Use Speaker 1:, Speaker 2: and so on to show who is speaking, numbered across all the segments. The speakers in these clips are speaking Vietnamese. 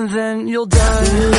Speaker 1: and then you'll die.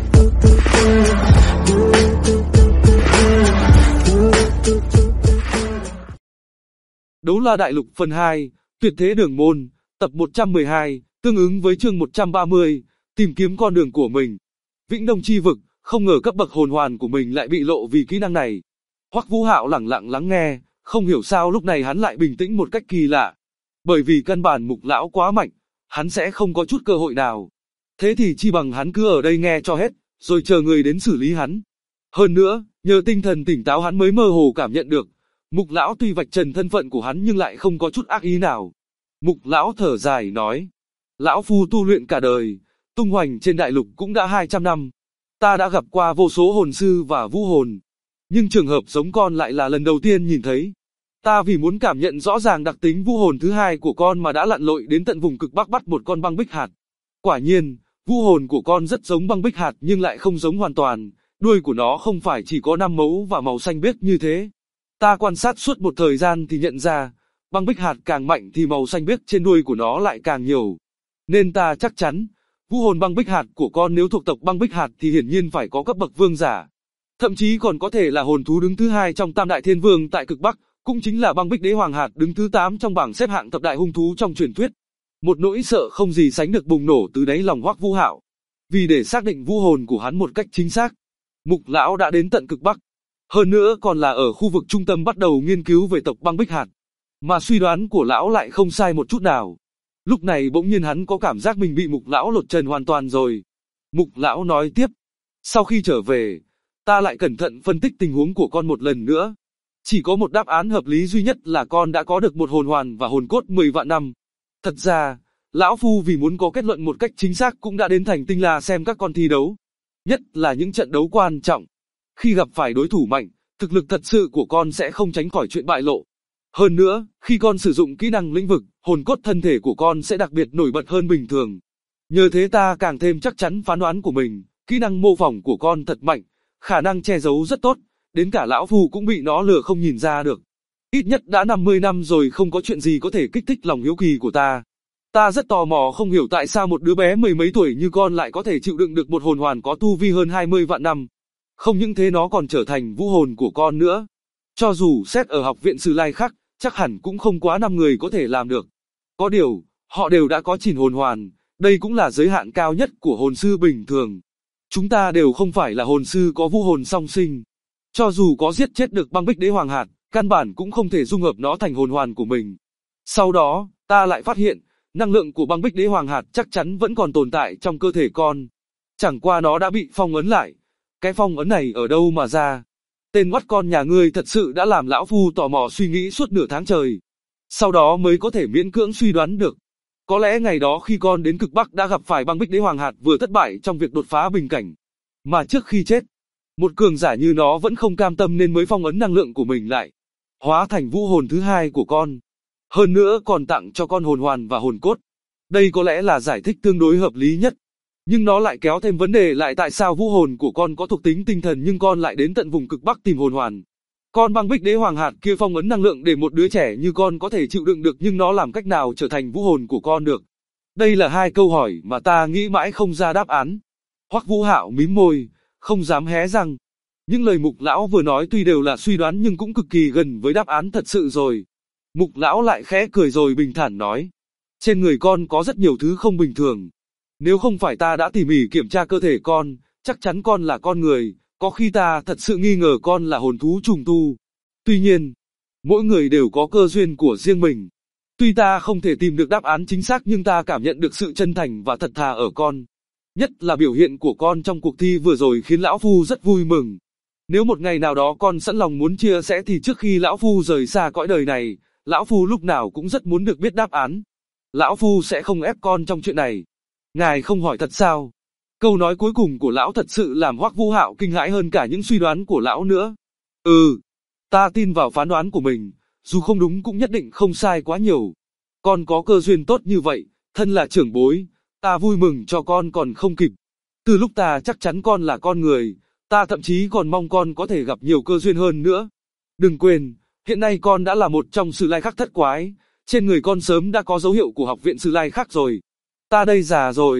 Speaker 2: Đấu La Đại Lục phần 2, Tuyệt Thế Đường Môn, tập 112, tương ứng với chương 130, tìm kiếm con đường của mình. Vĩnh Đông Chi Vực, không ngờ cấp bậc hồn hoàn của mình lại bị lộ vì kỹ năng này. Hoắc Vũ Hạo lẳng lặng lắng nghe, không hiểu sao lúc này hắn lại bình tĩnh một cách kỳ lạ. Bởi vì căn bản Mục lão quá mạnh, hắn sẽ không có chút cơ hội nào. Thế thì chi bằng hắn cứ ở đây nghe cho hết, rồi chờ người đến xử lý hắn. Hơn nữa, nhờ tinh thần tỉnh táo hắn mới mơ hồ cảm nhận được, Mục lão tuy vạch trần thân phận của hắn nhưng lại không có chút ác ý nào. Mục lão thở dài nói, lão phu tu luyện cả đời, tung hoành trên đại lục cũng đã 200 năm. Ta đã gặp qua vô số hồn sư và vũ hồn, nhưng trường hợp giống con lại là lần đầu tiên nhìn thấy. Ta vì muốn cảm nhận rõ ràng đặc tính vũ hồn thứ hai của con mà đã lặn lội đến tận vùng cực Bắc bắt một con băng bích hạt. Quả nhiên, vũ hồn của con rất giống băng bích hạt nhưng lại không giống hoàn toàn, đuôi của nó không phải chỉ có 5 mấu và màu xanh biếc như thế. Ta quan sát suốt một thời gian thì nhận ra, băng bích hạt càng mạnh thì màu xanh biếc trên đuôi của nó lại càng nhiều. Nên ta chắc chắn, vũ hồn băng bích hạt của con nếu thuộc tộc băng bích hạt thì hiển nhiên phải có cấp bậc vương giả. Thậm chí còn có thể là hồn thú đứng thứ 2 trong Tam Đại Thiên Vương tại cực Bắc, cũng chính là băng bích đế hoàng hạt đứng thứ 8 trong bảng xếp hạng thập đại hung thú trong truyền thuyết. Một nỗi sợ không gì sánh được bùng nổ từ đáy lòng Hoắc Vũ Hạo. Vì để xác định vũ hồn của hắn một cách chính xác, Mục lão đã đến tận cực Bắc. Hơn nữa còn là ở khu vực trung tâm bắt đầu nghiên cứu về tộc băng bích hạt. Mà suy đoán của lão lại không sai một chút nào. Lúc này bỗng nhiên hắn có cảm giác mình bị Mục lão lột trần hoàn toàn rồi. Mục lão nói tiếp, sau khi trở về, ta lại cẩn thận phân tích tình huống của con một lần nữa. Chỉ có một đáp án hợp lý duy nhất là con đã có được một hồn hoàn và hồn cốt 10 vạn năm. Thật ra, lão phu vì muốn có kết luận một cách chính xác cũng đã đến Thành Tinh La xem các con thi đấu. Nhất là những trận đấu quan trọng. Khi gặp phải đối thủ mạnh, thực lực thật sự của con sẽ không tránh khỏi chuyện bại lộ. Hơn nữa, khi con sử dụng kỹ năng lĩnh vực, hồn cốt thân thể của con sẽ đặc biệt nổi bật hơn bình thường. Nhờ thế ta càng thêm chắc chắn phán đoán của mình, kỹ năng mô phỏng của con thật mạnh, khả năng che giấu rất tốt, đến cả lão phu cũng bị nó lừa không nhìn ra được. Ít nhất đã 50 năm rồi không có chuyện gì có thể kích thích lòng hiếu kỳ của ta. Ta rất tò mò không hiểu tại sao một đứa bé mười mấy tuổi như con lại có thể chịu đựng được một hồn hoàn có tu vi hơn 20 vạn năm. Không những thế nó còn trở thành vũ hồn của con nữa. Cho dù xét ở học viện Sử Lai Khắc, chắc hẳn cũng không quá 5 người có thể làm được. Có điều, họ đều đã có 9 hồn hoàn, đây cũng là giới hạn cao nhất của hồn sư bình thường. Chúng ta đều không phải là hồn sư có vũ hồn song sinh. Cho dù có giết chết được băng bích đế hoàng hạt, căn bản cũng không thể dung hợp nó thành hồn hoàn của mình. Sau đó, ta lại phát hiện, năng lượng của băng bích đế hoàng hạt chắc chắn vẫn còn tồn tại trong cơ thể con. Chẳng qua nó đã bị phong ấn lại. Cái phong ấn này ở đâu mà ra? Tên oắt con nhà ngươi thật sự đã làm lão phu tò mò suy nghĩ suốt nửa tháng trời. Sau đó mới có thể miễn cưỡng suy đoán được. Có lẽ ngày đó khi con đến cực Bắc đã gặp phải băng bích đế hoàng hạt vừa thất bại trong việc đột phá bình cảnh. Mà trước khi chết, một cường giả như nó vẫn không cam tâm nên mới phong ấn năng lượng của mình lại, hóa thành vũ hồn thứ 2 của con. Hơn nữa còn tặng cho con hồn hoàn và hồn cốt. Đây có lẽ là giải thích tương đối hợp lý nhất. Nhưng nó lại kéo thêm vấn đề lại tại sao vũ hồn của con có thuộc tính tinh thần nhưng con lại đến tận vùng cực Bắc tìm hồn hoàn. Con băng bích đế hoàng hạt kia phong ấn năng lượng để một đứa trẻ như con có thể chịu đựng được nhưng nó làm cách nào trở thành vũ hồn của con được? Đây là hai câu hỏi mà ta nghĩ mãi không ra đáp án. Hoắc Vũ Hạo mím môi, không dám hé răng. Những lời Mục lão vừa nói tuy đều là suy đoán nhưng cũng cực kỳ gần với đáp án thật sự rồi. Mục lão lại khẽ cười rồi bình thản nói, trên người con có rất nhiều thứ không bình thường. Nếu không phải ta đã tỉ mỉ kiểm tra cơ thể con, chắc chắn con là con người, có khi ta thật sự nghi ngờ con là hồn thú trùng tu. Tuy nhiên, mỗi người đều có cơ duyên của riêng mình. Tuy ta không thể tìm được đáp án chính xác nhưng ta cảm nhận được sự chân thành và thật thà ở con. Nhất là biểu hiện của con trong cuộc thi vừa rồi khiến lão phu rất vui mừng. Nếu một ngày nào đó con sẵn lòng muốn chia sẻ thì trước khi lão phu rời xa cõi đời này, lão phu lúc nào cũng rất muốn được biết đáp án. Lão phu sẽ không ép con trong chuyện này. Ngài không hỏi thật sao? Câu nói cuối cùng của lão thật sự làm Hoắc Vũ Hạo kinh hãi hơn cả những suy đoán của lão nữa. Ta tin vào phán đoán của mình, dù không đúng cũng nhất định không sai quá nhiều. Con có cơ duyên tốt như vậy, thân là trưởng bối, ta vui mừng cho con còn không kịp. Từ lúc ta chắc chắn con là con người, ta thậm chí còn mong con có thể gặp nhiều cơ duyên hơn nữa. Đừng quên, hiện nay con đã là một trong Sử Lai Khắc thất quái, trên người con sớm đã có dấu hiệu của học viện Sử Lai Khắc rồi. Ta đây già rồi,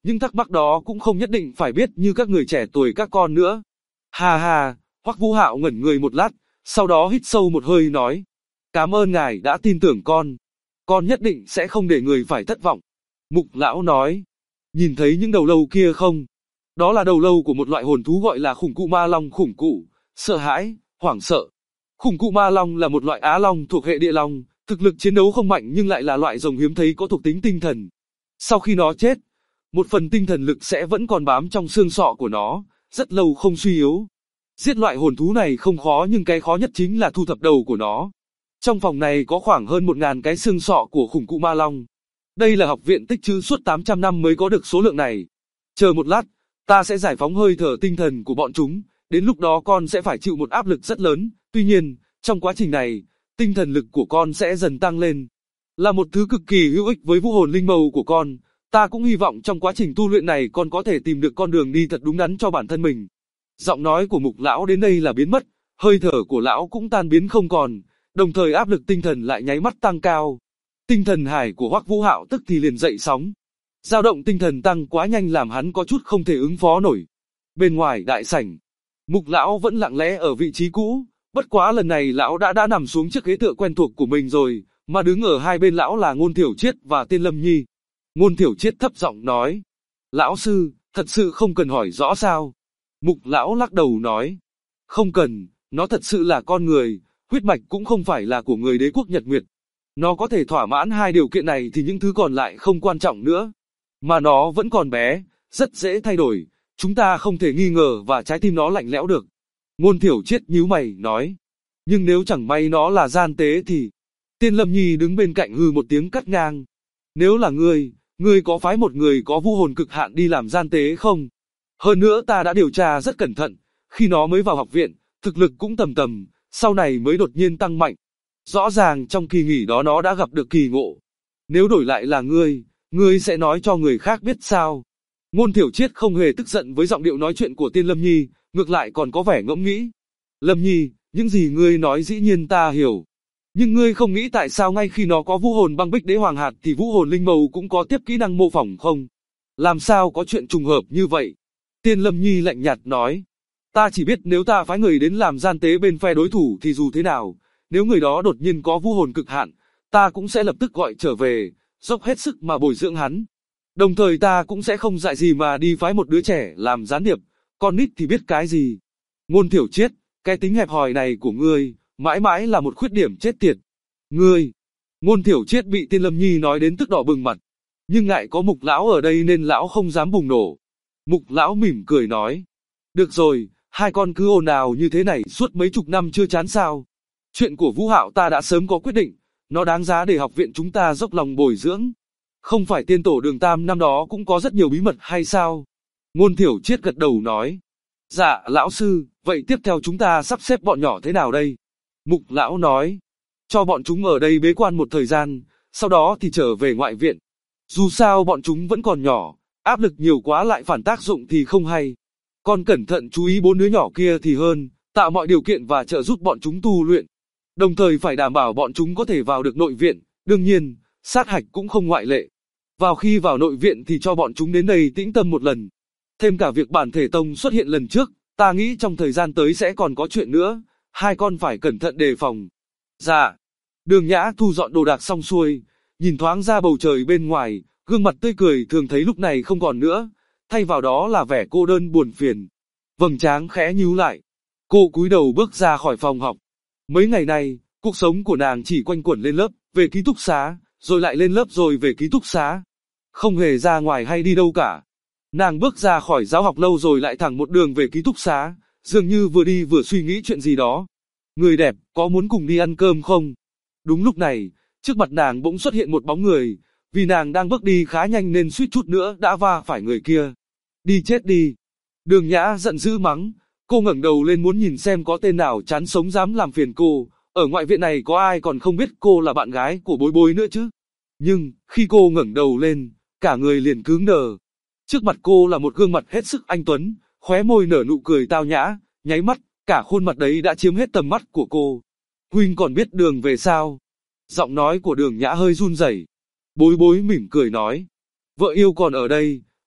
Speaker 2: những thắc mắc đó cũng không nhất định phải biết như các người trẻ tuổi các con nữa. Ha ha, Hoắc Vũ Hạo ngẩn người một lát, sau đó hít sâu một hơi nói. Cảm ơn ngài đã tin tưởng con nhất định sẽ không để người phải thất vọng. Mục lão nói, nhìn thấy những đầu lâu kia không? Đó là đầu lâu của một loại hồn thú gọi là khủng cụ ma long. Khủng cụ, sợ hãi, hoảng sợ. Khủng cụ ma long là một loại á long thuộc hệ địa long, thực lực chiến đấu không mạnh nhưng lại là loại rồng hiếm thấy có thuộc tính tinh thần. Sau khi nó chết, một phần tinh thần lực sẽ vẫn còn bám trong xương sọ của nó, rất lâu không suy yếu. Giết loại hồn thú này không khó nhưng cái khó nhất chính là thu thập đầu của nó. Trong phòng này có khoảng hơn 1000 cái xương sọ của khủng cụ ma long. Đây là học viện tích trữ suốt 800 năm mới có được số lượng này. Chờ một lát, ta sẽ giải phóng hơi thở tinh thần của bọn chúng, đến lúc đó con sẽ phải chịu một áp lực rất lớn, tuy nhiên, trong quá trình này, tinh thần lực của con sẽ dần tăng lên. Là một thứ cực kỳ hữu ích với vũ hồn linh mâu của con, ta cũng hy vọng trong quá trình tu luyện này con có thể tìm được con đường đi thật đúng đắn cho bản thân mình. Giọng nói của Mục lão đến đây là biến mất, hơi thở của lão cũng tan biến không còn, đồng thời áp lực tinh thần lại nháy mắt tăng cao. Tinh thần hải của Hoắc Vũ Hạo tức thì liền dậy sóng. Dao động tinh thần tăng quá nhanh làm hắn có chút không thể ứng phó nổi. Bên ngoài đại sảnh, Mục lão vẫn lặng lẽ ở vị trí cũ, bất quá lần này lão đã nằm xuống chiếc ghế tựa quen thuộc của mình rồi, mà đứng ở hai bên lão là Ngôn Thiểu Triết và Tiên Lâm Nhi. Ngôn Thiểu Triết thấp giọng nói, lão sư, thật sự không cần hỏi rõ sao? Mục lão lắc đầu nói, không cần, nó thật sự là con người, huyết mạch cũng không phải là của người đế quốc Nhật Nguyệt. Nó có thể thỏa mãn hai điều kiện này thì những thứ còn lại không quan trọng nữa. Mà nó vẫn còn bé, rất dễ thay đổi, chúng ta không thể nghi ngờ và trái tim nó lạnh lẽo được. Ngôn Thiểu Triết nhíu mày nói, nhưng nếu chẳng may nó là gian tế thì... Tiên Lâm Nhi đứng bên cạnh hừ một tiếng cắt ngang. Nếu là ngươi có phái một người có vũ hồn cực hạn đi làm gian tế không? Hơn nữa ta đã điều tra rất cẩn thận, khi nó mới vào học viện, thực lực cũng tầm, sau này mới đột nhiên tăng mạnh. Rõ ràng trong kỳ nghỉ đó nó đã gặp được kỳ ngộ. Nếu đổi lại là ngươi sẽ nói cho người khác biết sao? Ngôn Thiểu Triết không hề tức giận với giọng điệu nói chuyện của Tiên Lâm Nhi, ngược lại còn có vẻ ngẫm nghĩ. Lâm Nhi, những gì ngươi nói dĩ nhiên ta hiểu. Nhưng ngươi không nghĩ tại sao ngay khi nó có vũ hồn băng bích đế hoàng hạt thì vũ hồn linh mâu cũng có tiếp kỹ năng mô phỏng không? Làm sao có chuyện trùng hợp như vậy? Tiên Lâm Nhi lạnh nhạt nói. Ta chỉ biết nếu ta phái người đến làm gian tế bên phe đối thủ thì dù thế nào, nếu người đó đột nhiên có vũ hồn cực hạn, ta cũng sẽ lập tức gọi trở về, dốc hết sức mà bồi dưỡng hắn. Đồng thời ta cũng sẽ không dại gì mà đi phái một đứa trẻ làm gián điệp, con nít thì biết cái gì. Ngôn Thiểu Triết, cái tính hẹp hòi này của ngươi, mãi mãi là một khuyết điểm chết tiệt. Ngươi, Ngôn Thiểu Triết bị Tiên Lâm Nhi nói đến tức đỏ bừng mặt, nhưng ngại có Mục lão ở đây nên lão không dám bùng nổ. Mục lão mỉm cười nói, được rồi, hai con cứ ồn ào như thế này suốt mấy chục năm chưa chán sao? Chuyện của Vũ Hạo ta đã sớm có quyết định, nó đáng giá để học viện chúng ta dốc lòng bồi dưỡng. Không phải tiên tổ Đường Tam năm đó cũng có rất nhiều bí mật hay sao? Ngôn Thiểu Triết gật đầu nói, dạ lão sư, vậy tiếp theo chúng ta sắp xếp bọn nhỏ thế nào đây? Mục lão nói, cho bọn chúng ở đây bế quan một thời gian, sau đó thì trở về ngoại viện. Dù sao bọn chúng vẫn còn nhỏ, áp lực nhiều quá lại phản tác dụng thì không hay. Con cẩn thận chú ý 4 đứa nhỏ kia thì hơn, tạo mọi điều kiện và trợ giúp bọn chúng tu luyện. Đồng thời phải đảm bảo bọn chúng có thể vào được nội viện, đương nhiên, sát hạch cũng không ngoại lệ. Khi vào nội viện thì cho bọn chúng đến đây tĩnh tâm một lần. Thêm cả việc bản thể tông xuất hiện lần trước, ta nghĩ trong thời gian tới sẽ còn có chuyện nữa, hai con phải cẩn thận đề phòng. Dạ. Đường Nhã thu dọn đồ đạc xong xuôi, nhìn thoáng ra bầu trời bên ngoài, gương mặt tươi cười thường thấy lúc này không còn nữa, thay vào đó là vẻ cô đơn buồn phiền. Vầng trán khẽ nhíu lại, cô cúi đầu bước ra khỏi phòng học. Mấy ngày nay, cuộc sống của nàng chỉ quanh quẩn lên lớp, về ký túc xá, rồi lại lên lớp rồi về ký túc xá. Không hề ra ngoài hay đi đâu cả. Nàng bước ra khỏi giáo học lâu rồi lại thẳng một đường về ký túc xá, dường như vừa đi vừa suy nghĩ chuyện gì đó. Người đẹp, có muốn cùng đi ăn cơm không? Đúng lúc này, trước mặt nàng bỗng xuất hiện một bóng người, vì nàng đang bước đi khá nhanh nên suýt chút nữa đã va phải người kia. Đi chết đi! Đường Nhã giận dữ mắng, cô ngẩng đầu lên muốn nhìn xem có tên nào chán sống dám làm phiền cô, ở ngoại viện này có ai còn không biết cô là bạn gái của Bối Bối nữa chứ. Nhưng, khi cô ngẩng đầu lên, cả người liền cứng đờ. Trước mặt cô là một gương mặt hết sức anh tuấn, khóe môi nở nụ cười tao nhã, nháy mắt, cả khuôn mặt đấy đã chiếm hết tầm mắt của cô. Huynh còn biết đường về sao? Giọng nói của Đường Nhã hơi run rẩy. Bối Bối mỉm cười nói, vợ yêu còn ở đây,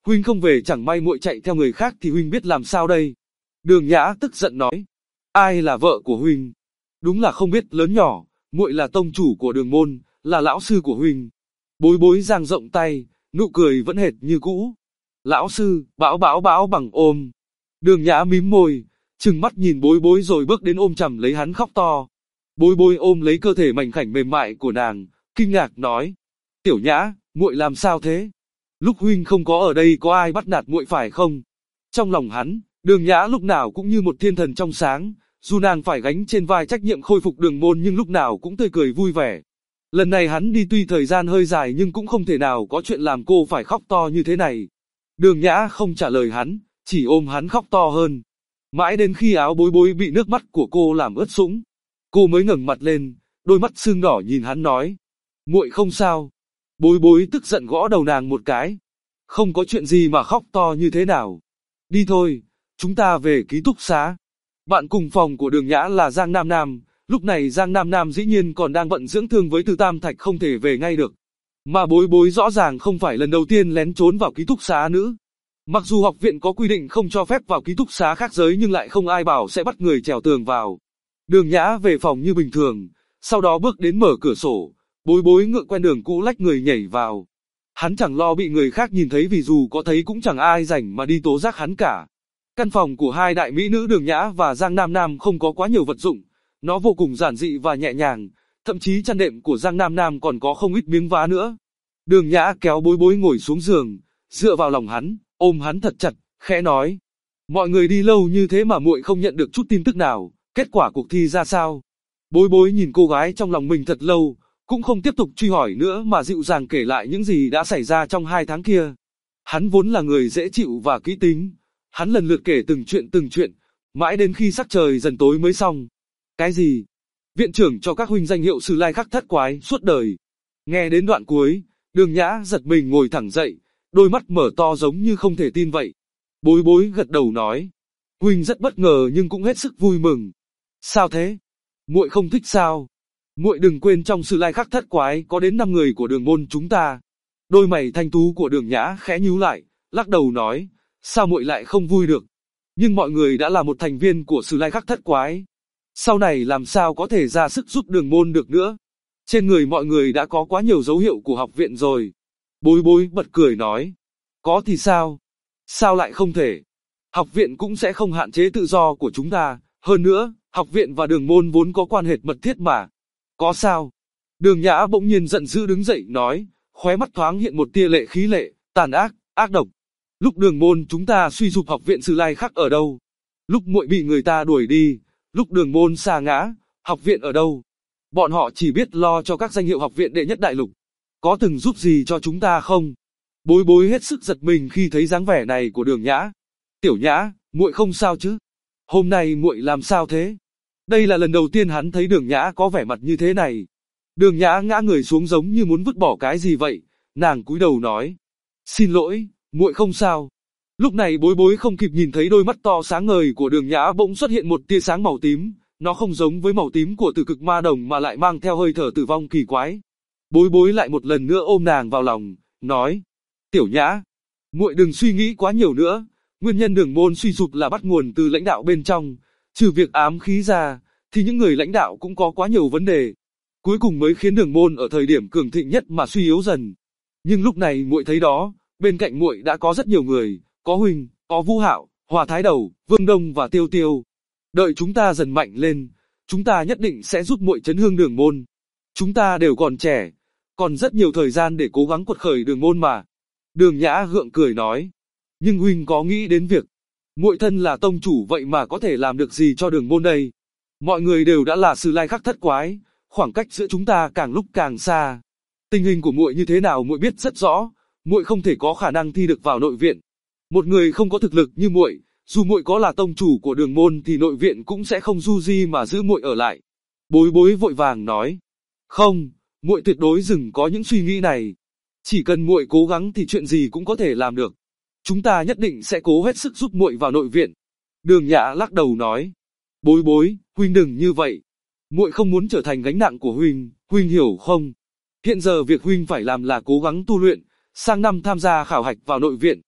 Speaker 2: huynh không về chẳng may muội chạy theo người khác thì huynh biết làm sao đây? Đường Nhã tức giận nói, ai là vợ của huynh? Đúng là không biết lớn nhỏ, muội là tông chủ của đường môn, là lão sư của huynh. Bối Bối dang rộng tay, nụ cười vẫn hệt như cũ. Lão sư, bão bằng ôm. Đường Nhã mím môi, trừng mắt nhìn Bối Bối rồi bước đến ôm chầm lấy hắn khóc to. Bối Bối ôm lấy cơ thể mảnh khảnh mềm mại của nàng, kinh ngạc nói, Tiểu Nhã, muội làm sao thế? Lúc huynh không có ở đây có ai bắt nạt muội phải không? Trong lòng hắn, Đường Nhã lúc nào cũng như một thiên thần trong sáng, dù nàng phải gánh trên vai trách nhiệm khôi phục đường môn nhưng lúc nào cũng tươi cười vui vẻ. Lần này hắn đi tuy thời gian hơi dài nhưng cũng không thể nào có chuyện làm cô phải khóc to như thế này. Đường Nhã không trả lời hắn, chỉ ôm hắn khóc to hơn. Mãi đến khi áo Bối Bối bị nước mắt của cô làm ướt sũng, cô mới ngẩng mặt lên, đôi mắt sưng đỏ nhìn hắn nói, muội không sao. Bối Bối tức giận gõ đầu nàng một cái. Không có chuyện gì mà khóc to như thế nào. Đi thôi, chúng ta về ký túc xá. Bạn cùng phòng của Đường Nhã là Giang Nam Nam, lúc này Giang Nam Nam dĩ nhiên còn đang bận dưỡng thương với Từ Tam Thạch không thể về ngay được. Mà Bối Bối rõ ràng không phải lần đầu tiên lén trốn vào ký túc xá nữ. Mặc dù học viện có quy định không cho phép vào ký túc xá khác giới nhưng lại không ai bảo sẽ bắt người trèo tường vào. Đường Nhã về phòng như bình thường, sau đó bước đến mở cửa sổ, Bối Bối ngựa quen đường cũ lách người nhảy vào. Hắn chẳng lo bị người khác nhìn thấy vì dù có thấy cũng chẳng ai rảnh mà đi tố giác hắn cả. Căn phòng của hai đại mỹ nữ Đường Nhã và Giang Nam Nam không có quá nhiều vật dụng, nó vô cùng giản dị và nhẹ nhàng, thậm chí chăn đệm của Giang Nam Nam còn có không ít miếng vá nữa. Đường Nhã kéo Bối Bối ngồi xuống giường, dựa vào lòng hắn, ôm hắn thật chặt, khẽ nói: "Mọi người đi lâu như thế mà muội không nhận được chút tin tức nào, kết quả cuộc thi ra sao?" Bối Bối nhìn cô gái trong lòng mình thật lâu, cũng không tiếp tục truy hỏi nữa mà dịu dàng kể lại những gì đã xảy ra trong 2 tháng kia. Hắn vốn là người dễ chịu và kỹ tính, hắn lần lượt kể từng chuyện, mãi đến khi sắc trời dần tối mới xong. Cái gì? Viện trưởng cho các huynh danh hiệu Sử Lai Khắc Thất Quái suốt đời. Nghe đến đoạn cuối, Đường Nhã giật mình ngồi thẳng dậy, đôi mắt mở to giống như không thể tin vậy. Bối Bối gật đầu nói: "Huynh rất bất ngờ nhưng cũng hết sức vui mừng." "Sao thế? Muội không thích sao?" "Muội đừng quên trong Sử Lai Khắc Thất Quái có đến 5 người của đường môn chúng ta." Đôi mày thanh tú của Đường Nhã khẽ nhíu lại, lắc đầu nói: "Sao muội lại không vui được? Nhưng mọi người đã là một thành viên của Sử Lai Khắc Thất Quái, sau này làm sao có thể ra sức giúp đường môn được nữa? Trên người mọi người đã có quá nhiều dấu hiệu của học viện rồi." Bối Bối bật cười nói: "Có thì sao? Sao lại không thể? Học viện cũng sẽ không hạn chế tự do của chúng ta, hơn nữa, học viện và đường môn vốn có quan hệ mật thiết mà." "Có sao?" Đường Nhã bỗng nhiên giận dữ đứng dậy nói, khóe mắt thoáng hiện một tia lệ khí lệ, tàn ác, ác độc. "Lúc đường môn chúng ta suy sụp học viện Sử Lai Khắc ở đâu? Lúc muội bị người ta đuổi đi, lúc đường môn sa ngã, học viện ở đâu? Bọn họ chỉ biết lo cho các danh hiệu học viện đệ nhất đại lục. Có từng giúp gì cho chúng ta không?" Bối Bối hết sức giật mình khi thấy dáng vẻ này của Đường Nhã. "Tiểu Nhã, muội không sao chứ? Hôm nay muội làm sao thế?" Đây là lần đầu tiên hắn thấy Đường Nhã có vẻ mặt như thế này. Đường Nhã ngã người xuống giống như muốn vứt bỏ cái gì vậy, nàng cúi đầu nói: "Xin lỗi, muội không sao." Lúc này Bối Bối không kịp nhìn thấy đôi mắt to sáng ngời của Đường Nhã bỗng xuất hiện một tia sáng màu tím, nó không giống với màu tím của Tử Cực Ma Đồng mà lại mang theo hơi thở tử vong kỳ quái. Bối Bối lại một lần nữa ôm nàng vào lòng, nói: "Tiểu Nhã, muội đừng suy nghĩ quá nhiều nữa, nguyên nhân đường môn suy sụp là bắt nguồn từ lãnh đạo bên trong, trừ việc ám khí ra, thì những người lãnh đạo cũng có quá nhiều vấn đề, cuối cùng mới khiến đường môn ở thời điểm cường thịnh nhất mà suy yếu dần. Nhưng lúc này muội thấy đó, bên cạnh muội đã có rất nhiều người, có huynh, có Vũ Hạo, Hòa Thái Đầu, Vương Đông và Tiêu Tiêu. Đợi chúng ta dần mạnh lên, chúng ta nhất định sẽ giúp muội chấn hương đường môn. Chúng ta đều còn trẻ, còn rất nhiều thời gian để cố gắng quật khởi đường môn mà." Đường Nhã gượng cười nói: "Nhưng huynh có nghĩ đến việc, muội thân là tông chủ vậy mà có thể làm được gì cho đường môn đây? Mọi người đều đã là Sử Lai Khắc Thất Quái, khoảng cách giữa chúng ta càng lúc càng xa. Tình hình của muội như thế nào muội biết rất rõ, muội không thể có khả năng thi được vào nội viện. Một người không có thực lực như muội, dù muội có là tông chủ của đường môn thì nội viện cũng sẽ không du di mà giữ muội ở lại." Bối Bối vội vàng nói: "Không, muội tuyệt đối đừng có những suy nghĩ này. Chỉ cần muội cố gắng thì chuyện gì cũng có thể làm được. Chúng ta nhất định sẽ cố hết sức giúp muội vào nội viện." Đường Nhã lắc đầu nói: "Bối Bối, huynh đừng như vậy. Muội không muốn trở thành gánh nặng của huynh, huynh hiểu không? Hiện giờ việc huynh phải làm là cố gắng tu luyện, sang năm tham gia khảo hạch vào nội viện.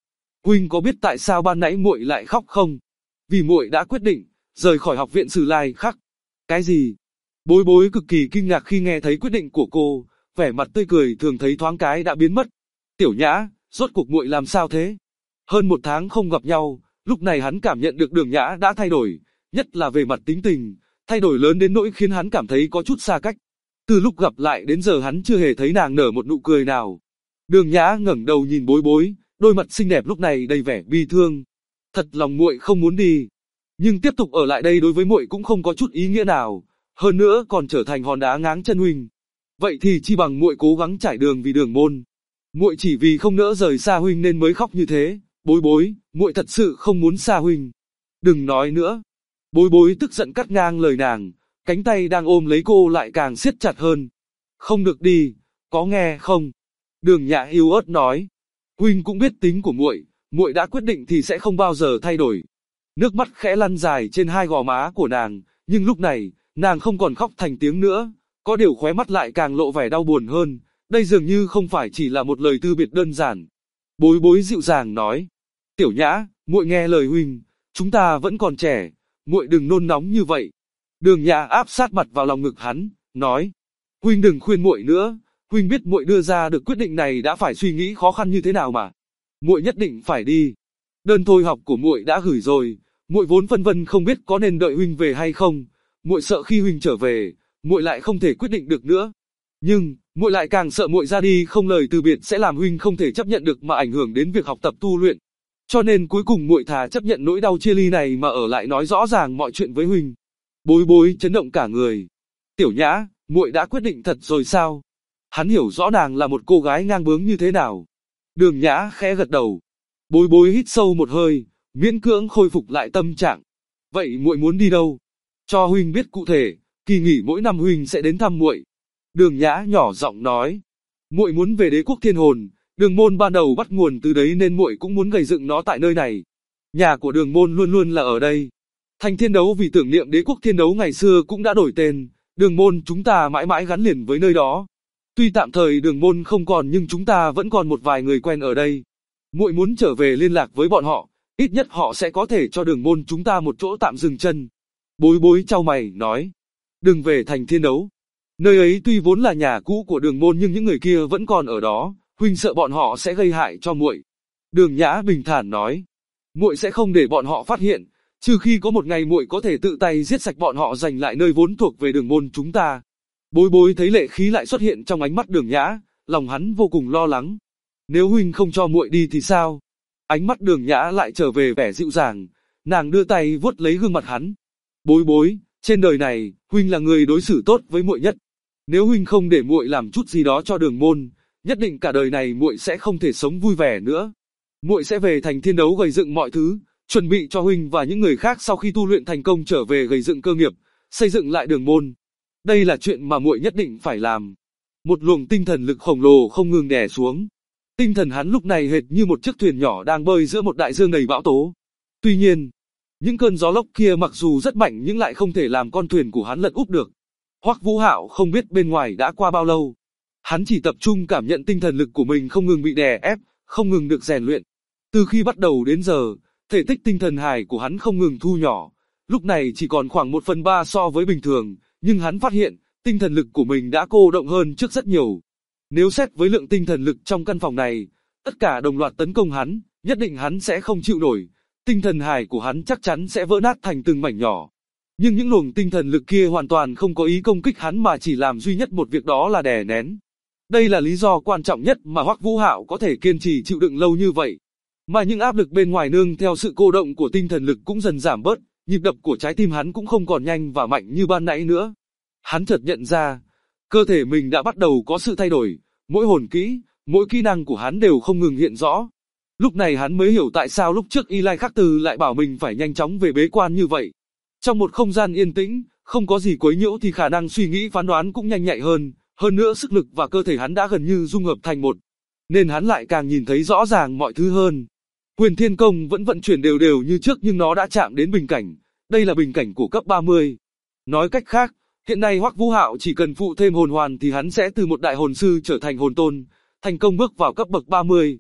Speaker 2: huynh có biết tại sao ban nãy muội lại khóc không? Vì muội đã quyết định rời khỏi học viện Sử Lai Khắc. Cái gì? Bối Bối cực kỳ kinh ngạc khi nghe thấy quyết định của cô, vẻ mặt tươi cười thường thấy thoáng cái đã biến mất. Tiểu Nhã, rốt cuộc muội làm sao thế? Hơn 1 tháng không gặp nhau, lúc này hắn cảm nhận được Đường Nhã đã thay đổi, nhất là về mặt tính tình, thay đổi lớn đến nỗi khiến hắn cảm thấy có chút xa cách. Từ lúc gặp lại đến giờ hắn chưa hề thấy nàng nở một nụ cười nào. Đường Nhã ngẩng đầu nhìn Bối Bối, đôi mặt xinh đẹp lúc này đầy vẻ bi thương. Thật lòng muội không muốn đi, nhưng tiếp tục ở lại đây đối với muội cũng không có chút ý nghĩa nào, hơn nữa còn trở thành hòn đá ngáng chân huynh. Vậy thì chi bằng muội cố gắng trải đường vì Đường môn. Muội chỉ vì không nỡ rời xa huynh nên mới khóc như thế. Bối Bối, muội thật sự không muốn xa huynh. Đừng nói nữa. Bối Bối tức giận cắt ngang lời nàng, cánh tay đang ôm lấy cô lại càng siết chặt hơn. Không được đi, có nghe không? Đường Nhã yếu ớt nói. Huynh cũng biết tính của muội, muội đã quyết định thì sẽ không bao giờ thay đổi. Nước mắt khẽ lăn dài trên hai gò má của nàng, nhưng lúc này, nàng không còn khóc thành tiếng nữa, có điều khóe mắt lại càng lộ vẻ đau buồn hơn, đây dường như không phải chỉ là một lời từ biệt đơn giản. Bối Bối dịu dàng nói, Tiểu Nhã, muội nghe lời huynh, chúng ta vẫn còn trẻ, muội đừng nôn nóng như vậy. Đường Nhã áp sát mặt vào lòng ngực hắn, nói, huynh đừng khuyên muội nữa, huynh biết muội đưa ra được quyết định này đã phải suy nghĩ khó khăn như thế nào mà. Muội nhất định phải đi. Đơn thôi học của muội đã gửi rồi, muội vốn phân vân không biết có nên đợi huynh về hay không, muội sợ khi huynh trở về, muội lại không thể quyết định được nữa. Nhưng, muội lại càng sợ muội ra đi không lời từ biệt sẽ làm huynh không thể chấp nhận được mà ảnh hưởng đến việc học tập tu luyện. Cho nên cuối cùng muội thà chấp nhận nỗi đau chia ly này mà ở lại nói rõ ràng mọi chuyện với huynh. Bối Bối chấn động cả người. Tiểu Nhã, muội đã quyết định thật rồi sao? Hắn hiểu rõ nàng là một cô gái ngang bướng như thế nào. Đường Nhã khẽ gật đầu. Bối Bối hít sâu một hơi, miễn cưỡng khôi phục lại tâm trạng. Vậy muội muốn đi đâu? Cho huynh biết cụ thể, kỳ nghỉ mỗi năm huynh sẽ đến thăm muội. Đường Nhã nhỏ giọng nói. Muội muốn về Đế quốc Thiên Hồn, Đường môn ban đầu bắt nguồn từ đấy nên muội cũng muốn gầy dựng nó tại nơi này. Nhà của Đường môn luôn luôn là ở đây. Thành Thiên Đấu vì tưởng niệm Đế quốc Thiên Đấu ngày xưa cũng đã đổi tên, Đường môn chúng ta mãi mãi gắn liền với nơi đó. Tuy tạm thời Đường môn không còn nhưng chúng ta vẫn còn một vài người quen ở đây. Muội muốn trở về liên lạc với bọn họ, ít nhất họ sẽ có thể cho Đường môn chúng ta một chỗ tạm dừng chân. Bối Bối chau mày nói, đừng về Thành Thiên Đấu. Nơi ấy tuy vốn là nhà cũ của Đường môn nhưng những người kia vẫn còn ở đó, huynh sợ bọn họ sẽ gây hại cho muội. Đường Nhã bình thản nói, muội sẽ không để bọn họ phát hiện, trừ khi có một ngày muội có thể tự tay giết sạch bọn họ giành lại nơi vốn thuộc về Đường môn chúng ta. Bối Bối thấy lệ khí lại xuất hiện trong ánh mắt Đường Nhã, lòng hắn vô cùng lo lắng. Nếu huynh không cho muội đi thì sao? Ánh mắt Đường Nhã lại trở về vẻ dịu dàng, nàng đưa tay vuốt lấy gương mặt hắn. Bối Bối, trên đời này, huynh là người đối xử tốt với muội nhất. Nếu huynh không để muội làm chút gì đó cho Đường môn, nhất định cả đời này muội sẽ không thể sống vui vẻ nữa. Muội sẽ về Thành Thiên Đấu gầy dựng mọi thứ, chuẩn bị cho huynh và những người khác sau khi tu luyện thành công trở về gầy dựng cơ nghiệp, xây dựng lại Đường môn. Đây là chuyện mà muội nhất định phải làm. Một luồng tinh thần lực khổng lồ không ngừng đè xuống. Tinh thần hắn lúc này hệt như một chiếc thuyền nhỏ đang bơi giữa một đại dương đầy bão tố. Tuy nhiên, những cơn gió lốc kia mặc dù rất mạnh nhưng lại không thể làm con thuyền của hắn lật úp được. Hoắc Vũ Hạo không biết bên ngoài đã qua bao lâu. Hắn chỉ tập trung cảm nhận tinh thần lực của mình không ngừng bị đè ép, không ngừng được rèn luyện. Từ khi bắt đầu đến giờ, thể tích tinh thần hài của hắn không ngừng thu nhỏ. Lúc này chỉ còn khoảng 1/3 so với bình thường, nhưng hắn phát hiện, tinh thần lực của mình đã cô động hơn trước rất nhiều. Nếu xét với lượng tinh thần lực trong căn phòng này, tất cả đồng loạt tấn công hắn, nhất định hắn sẽ không chịu nổi. Tinh thần hài của hắn chắc chắn sẽ vỡ nát thành từng mảnh nhỏ. Nhưng những luồng tinh thần lực kia hoàn toàn không có ý công kích hắn mà chỉ làm duy nhất một việc đó là đè nén. Đây là lý do quan trọng nhất mà Hoắc Vũ Hạo có thể kiên trì chịu đựng lâu như vậy. Mà những áp lực bên ngoài nương theo sự cô động của tinh thần lực cũng dần giảm bớt, nhịp đập của trái tim hắn cũng không còn nhanh và mạnh như ban nãy nữa. Hắn chợt nhận ra, cơ thể mình đã bắt đầu có sự thay đổi, mỗi hồn kỹ, mỗi kỹ năng của hắn đều không ngừng hiện rõ. Lúc này hắn mới hiểu tại sao lúc trước Y Lai Khắc Từ lại bảo mình phải nhanh chóng về bế quan như vậy. Trong một không gian yên tĩnh, không có gì quấy nhiễu thì khả năng suy nghĩ phán đoán cũng nhanh nhạy hơn nữa sức lực và cơ thể hắn đã gần như dung hợp thành một, nên hắn lại càng nhìn thấy rõ ràng mọi thứ hơn. Huyền Thiên Công vẫn vận chuyển đều đều như trước nhưng nó đã chạm đến bình cảnh, đây là bình cảnh của cấp 30. Nói cách khác, hiện nay Hoắc Vũ Hạo chỉ cần phụ thêm hồn hoàn thì hắn sẽ từ một đại hồn sư trở thành hồn tôn, thành công bước vào cấp bậc 30.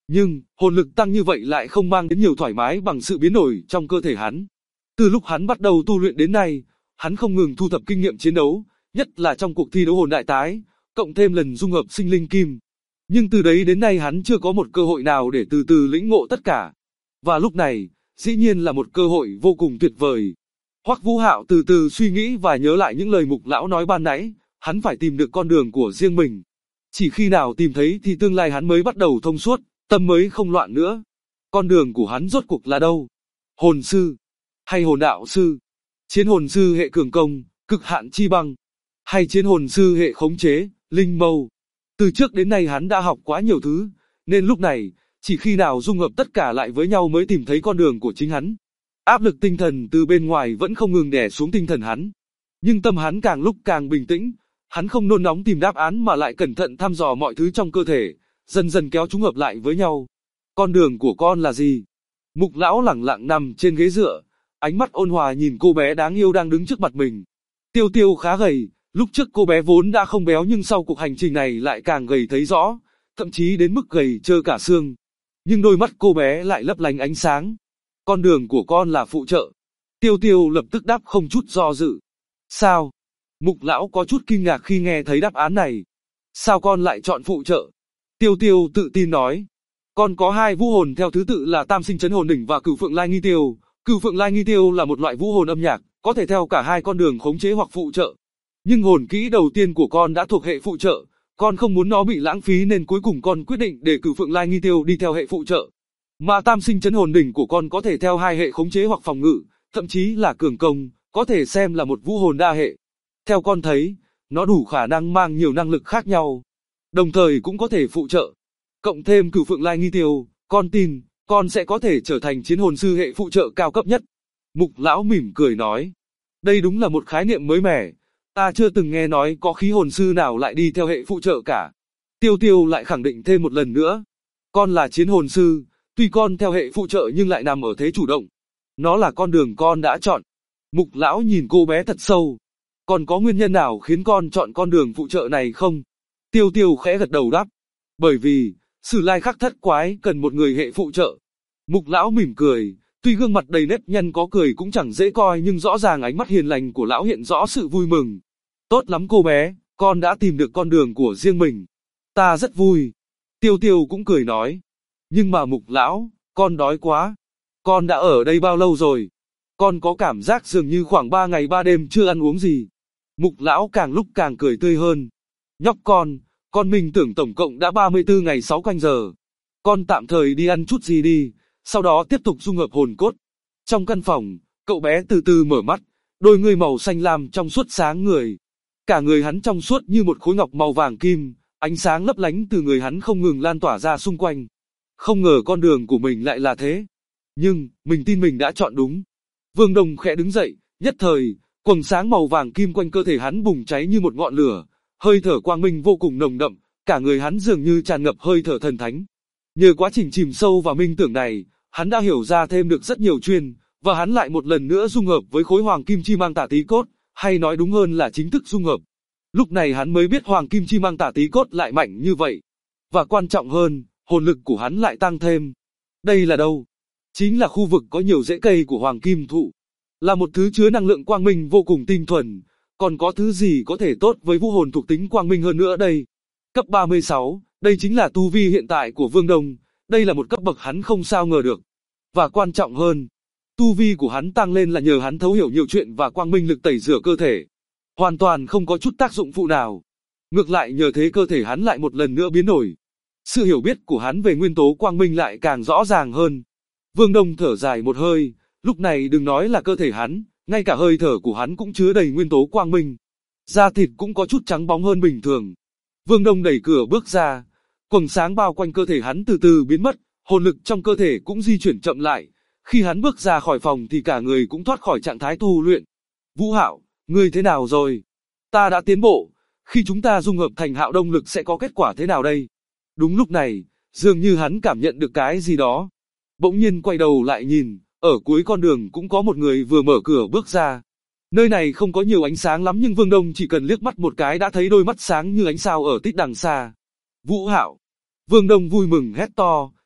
Speaker 2: Nhưng, hồn lực tăng như vậy lại không mang đến nhiều thoải mái bằng sự biến đổi trong cơ thể hắn. Từ lúc hắn bắt đầu tu luyện đến nay, hắn không ngừng thu thập kinh nghiệm chiến đấu, nhất là trong cuộc thi đấu hồn đại tái, cộng thêm lần dung hợp sinh linh kim. Nhưng từ đấy đến nay hắn chưa có một cơ hội nào để từ từ lĩnh ngộ tất cả. Và lúc này, dĩ nhiên là một cơ hội vô cùng tuyệt vời. Hoắc Vũ Hạo từ từ suy nghĩ và nhớ lại những lời Mục lão nói ban nãy, hắn phải tìm được con đường của riêng mình. Chỉ khi nào tìm thấy thì tương lai hắn mới bắt đầu thông suốt, tâm mới không loạn nữa. Con đường của hắn rốt cuộc là đâu? Hồn sư? Hay hồn đạo sư? Chiến hồn sư hệ cường công, cực hạn chi băng? Hay chiến hồn sư hệ khống chế, linh mâu? Từ trước đến nay hắn đã học quá nhiều thứ, nên lúc này, chỉ khi nào dung hợp tất cả lại với nhau mới tìm thấy con đường của chính hắn. Áp lực tinh thần từ bên ngoài vẫn không ngừng đè xuống tinh thần hắn. Nhưng tâm hắn càng lúc càng bình tĩnh, hắn không nôn nóng tìm đáp án mà lại cẩn thận thăm dò mọi thứ trong cơ thể, dần dần kéo chúng hợp lại với nhau. Con đường của con là gì? Mục lão lẳng lặng nằm trên ghế dựa, ánh mắt ôn hòa nhìn cô bé đáng yêu đang đứng trước mặt mình. Tiêu Tiêu khá gầy, lúc trước cô bé vốn đã không béo nhưng sau cuộc hành trình này lại càng gầy thấy rõ, thậm chí đến mức gầy trơ cả xương. Nhưng đôi mắt cô bé lại lấp lánh ánh sáng. Con đường của con là phụ trợ. Tiêu Tiêu lập tức đáp không chút do dự. Sao? Mục lão có chút kinh ngạc khi nghe thấy đáp án này. Sao con lại chọn phụ trợ? Tiêu Tiêu tự tin nói. Con có hai vũ hồn theo thứ tự là Tam Sinh Chấn Hồn Đỉnh và Cửu Phượng Lai Nghi Tiêu. Cửu Phượng Lai Nghi Tiêu là một loại vũ hồn âm nhạc, có thể theo cả hai con đường khống chế hoặc phụ trợ. Nhưng hồn kỹ đầu tiên của con đã thuộc hệ phụ trợ, con không muốn nó bị lãng phí nên cuối cùng con quyết định để Cửu Phượng Lai Nghi Tiêu đi theo hệ phụ trợ. Mà Tam Sinh Chấn Hồn Đỉnh của con có thể theo hai hệ khống chế hoặc phòng ngự, thậm chí là cường công, có thể xem là một vũ hồn đa hệ. Theo con thấy, nó đủ khả năng mang nhiều năng lực khác nhau, đồng thời cũng có thể phụ trợ. Cộng thêm Cửu Phượng Lai Nghi Tiêu, con tin, con sẽ có thể trở thành chiến hồn sư hệ phụ trợ cao cấp nhất. Mục lão mỉm cười nói, đây đúng là một khái niệm mới mẻ, ta chưa từng nghe nói có khí hồn sư nào lại đi theo hệ phụ trợ cả. Tiêu Tiêu lại khẳng định thêm một lần nữa, con là chiến hồn sư, tuy con theo hệ phụ trợ nhưng lại nằm ở thế chủ động. Nó là con đường con đã chọn. Mục lão nhìn cô bé thật sâu. Còn có nguyên nhân nào khiến con chọn con đường phụ trợ này không? Tiêu Tiêu khẽ gật đầu đáp. Bởi vì, Sử Lai Khắc Thất Quái cần một người hệ phụ trợ. Mục lão mỉm cười, tuy gương mặt đầy nếp nhăn có cười cũng chẳng dễ coi nhưng rõ ràng ánh mắt hiền lành của lão hiện rõ sự vui mừng. Tốt lắm cô bé, con đã tìm được con đường của riêng mình. Ta rất vui. Tiêu Tiêu cũng cười nói. Nhưng mà Mục lão, con đói quá. Con đã ở đây bao lâu rồi? Con có cảm giác dường như khoảng 3 ngày 3 đêm chưa ăn uống gì. Mục lão càng lúc càng cười tươi hơn. Nhóc con mình tưởng tổng cộng đã 34 ngày 6 canh giờ. Con tạm thời đi ăn chút gì đi, sau đó tiếp tục dung hợp hồn cốt. Trong căn phòng, cậu bé từ từ mở mắt, đôi người màu xanh lam trong suốt sáng người. Cả người hắn trong suốt như một khối ngọc màu vàng kim, ánh sáng lấp lánh từ người hắn không ngừng lan tỏa ra xung quanh. Không ngờ con đường của mình lại là thế. Nhưng, mình tin mình đã chọn đúng. Vương Đông khẽ đứng dậy, nhất thời, quầng sáng màu vàng kim quanh cơ thể hắn bùng cháy như một ngọn lửa, hơi thở quang minh vô cùng nồng đậm, cả người hắn dường như tràn ngập hơi thở thần thánh. Nhờ quá trình chìm sâu vào minh tưởng này, hắn đã hiểu ra thêm được rất nhiều chuyên, và hắn lại một lần nữa dung hợp với khối hoàng kim chi mang tả tí cốt, hay nói đúng hơn là chính thức dung hợp. Lúc này hắn mới biết hoàng kim chi mang tả tí cốt lại mạnh như vậy. Và quan trọng hơn, hồn lực của hắn lại tăng thêm. Đây là đâu? Chính là khu vực có nhiều rễ cây của hoàng kim thụ. Là một thứ chứa năng lượng quang minh vô cùng tinh thuần. Còn có thứ gì có thể tốt với vũ hồn thuộc tính quang minh hơn nữa đây? Cấp 36, đây chính là tu vi hiện tại của Vương Đông. Đây là một cấp bậc hắn không sao ngờ được. Và quan trọng hơn, tu vi của hắn tăng lên là nhờ hắn thấu hiểu nhiều chuyện và quang minh lực tẩy rửa cơ thể. Hoàn toàn không có chút tác dụng phụ nào. Ngược lại nhờ thế cơ thể hắn lại một lần nữa biến đổi. Sự hiểu biết của hắn về nguyên tố quang minh lại càng rõ ràng hơn. Vương Đông thở dài một hơi, lúc này đừng nói là cơ thể hắn, ngay cả hơi thở của hắn cũng chứa đầy nguyên tố quang minh. Da thịt cũng có chút trắng bóng hơn bình thường. Vương Đông đẩy cửa bước ra, quầng sáng bao quanh cơ thể hắn từ từ biến mất, hồn lực trong cơ thể cũng di chuyển chậm lại. Khi hắn bước ra khỏi phòng thì cả người cũng thoát khỏi trạng thái tu luyện. Vũ Hạo, ngươi thế nào rồi? Ta đã tiến bộ, khi chúng ta dung hợp thành Hạo Đông lực sẽ có kết quả thế nào đây? Đúng lúc này, dường như hắn cảm nhận được cái gì đó. Bỗng nhiên quay đầu lại nhìn, ở cuối con đường cũng có một người vừa mở cửa bước ra. Nơi này không có nhiều ánh sáng lắm nhưng Vương Đông chỉ cần liếc mắt một cái đã thấy đôi mắt sáng như ánh sao ở tít đằng xa. Vũ Hạo! Vương Đông vui mừng hét to,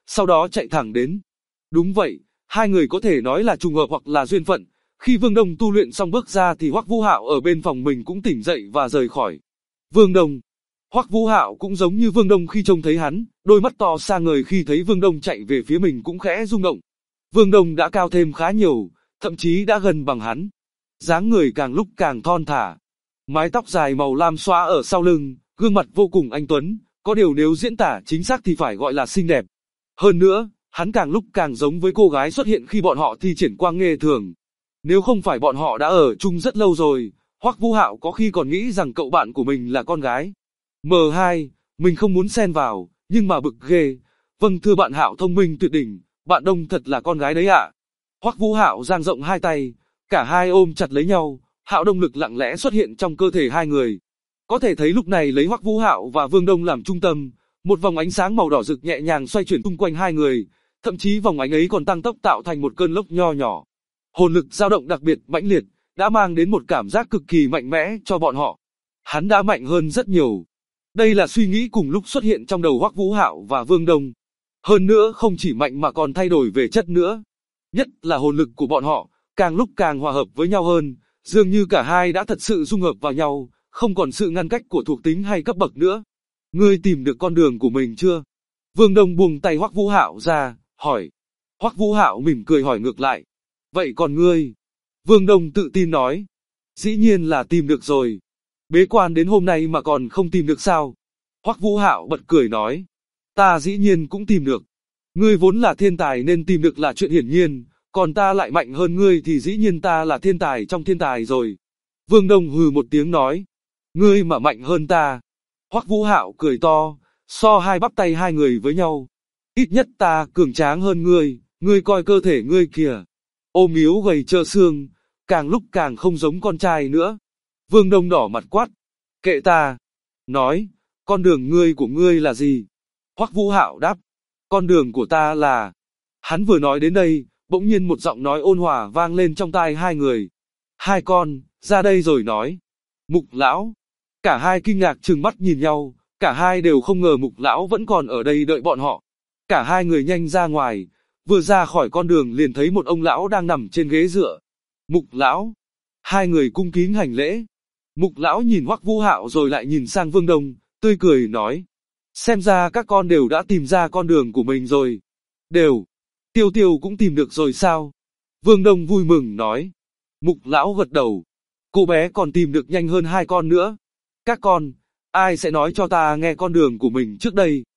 Speaker 2: sau đó chạy thẳng đến. Đúng vậy, hai người có thể nói là trùng hợp hoặc là duyên phận. Khi Vương Đông tu luyện xong bước ra thì Hoắc Vũ Hạo ở bên phòng mình cũng tỉnh dậy và rời khỏi. Vương Đông. Hoắc Vũ Hạo cũng giống như Vương Đông khi trông thấy hắn, đôi mắt to sáng ngời khi thấy Vương Đông chạy về phía mình cũng khẽ rung động. Vương Đông đã cao thêm khá nhiều, thậm chí đã gần bằng hắn. Dáng người càng lúc càng thon thả. Mái tóc dài màu lam xõa ở sau lưng, gương mặt vô cùng anh tuấn, có điều nếu diễn tả chính xác thì phải gọi là xinh đẹp. Hơn nữa, hắn càng lúc càng giống với cô gái xuất hiện khi bọn họ thi triển quang nghê thường. Nếu không phải bọn họ đã ở chung rất lâu rồi, Hoắc Vũ Hạo có khi còn nghĩ rằng cậu bạn của mình là con gái. M2, mình không muốn xen vào, nhưng mà bực ghê. Vâng thưa bạn Hạo thông minh tuyệt đỉnh, bạn Đông thật là con gái đấy ạ. Hoắc Vũ Hạo dang rộng hai tay, cả hai ôm chặt lấy nhau, Hạo Đông lực lặng lẽ xuất hiện trong cơ thể hai người. Có thể thấy lúc này lấy Hoắc Vũ Hạo và Vương Đông làm trung tâm, một vòng ánh sáng màu đỏ rực nhẹ nhàng xoay chuyển xung quanh hai người, thậm chí vòng ánh ấy còn tăng tốc tạo thành một cơn lốc nho nhỏ. Hồn lực dao động đặc biệt mãnh liệt, đã mang đến một cảm giác cực kỳ mạnh mẽ cho bọn họ. Hắn đã mạnh hơn rất nhiều. Đây là suy nghĩ cùng lúc xuất hiện trong đầu Hoắc Vũ Hạo và Vương Đông. Hơn nữa không chỉ mạnh mà còn thay đổi về chất nữa. Nhất là hồn lực của bọn họ, càng lúc càng hòa hợp với nhau hơn, dường như cả hai đã thật sự dung hợp vào nhau, không còn sự ngăn cách của thuộc tính hay cấp bậc nữa. Ngươi tìm được con đường của mình chưa? Vương Đông buông tay Hoắc Vũ Hạo ra, hỏi. Hoắc Vũ Hạo mỉm cười hỏi ngược lại. Vậy còn ngươi? Vương Đông tự tin nói. Dĩ nhiên là tìm được rồi. Bế quan đến hôm nay mà còn không tìm được sao? Hoắc Vũ Hạo bật cười nói. Ta dĩ nhiên cũng tìm được. Ngươi vốn là thiên tài nên tìm được là chuyện hiển nhiên, còn ta lại mạnh hơn ngươi thì dĩ nhiên ta là thiên tài trong thiên tài rồi. Vương Đông hừ một tiếng nói. Ngươi mà mạnh hơn ta. Hoắc Vũ Hạo cười to, so hai bắp tay hai người với nhau. Ít nhất ta cường tráng hơn ngươi coi cơ thể ngươi kìa. Ôm yếu gầy trơ xương, càng lúc càng không giống con trai nữa. Vương Đông đỏ mặt quát. Kệ ta. Nói, con đường của ngươi là gì? Hoắc Vũ Hạo đáp. Con đường của ta là... Hắn vừa nói đến đây, bỗng nhiên một giọng nói ôn hòa vang lên trong tai hai người. Hai con, ra đây rồi nói. Mục lão. Cả hai kinh ngạc trừng mắt nhìn nhau, cả hai đều không ngờ Mục lão vẫn còn ở đây đợi bọn họ. Cả hai người nhanh ra ngoài, vừa ra khỏi con đường liền thấy một ông lão đang nằm trên ghế dựa. Mục lão. Hai người cung kính hành lễ. Mục lão nhìn Hoắc Vũ Hạo rồi lại nhìn sang Vương Đông, tươi cười nói. Xem ra các con đều đã tìm ra con đường của mình rồi. Đều. Tiêu Tiêu cũng tìm được rồi sao? Vương Đông vui mừng nói. Mục lão gật đầu. Cô bé còn tìm được nhanh hơn hai con nữa. Các con, ai sẽ nói cho ta nghe con đường của mình trước đây?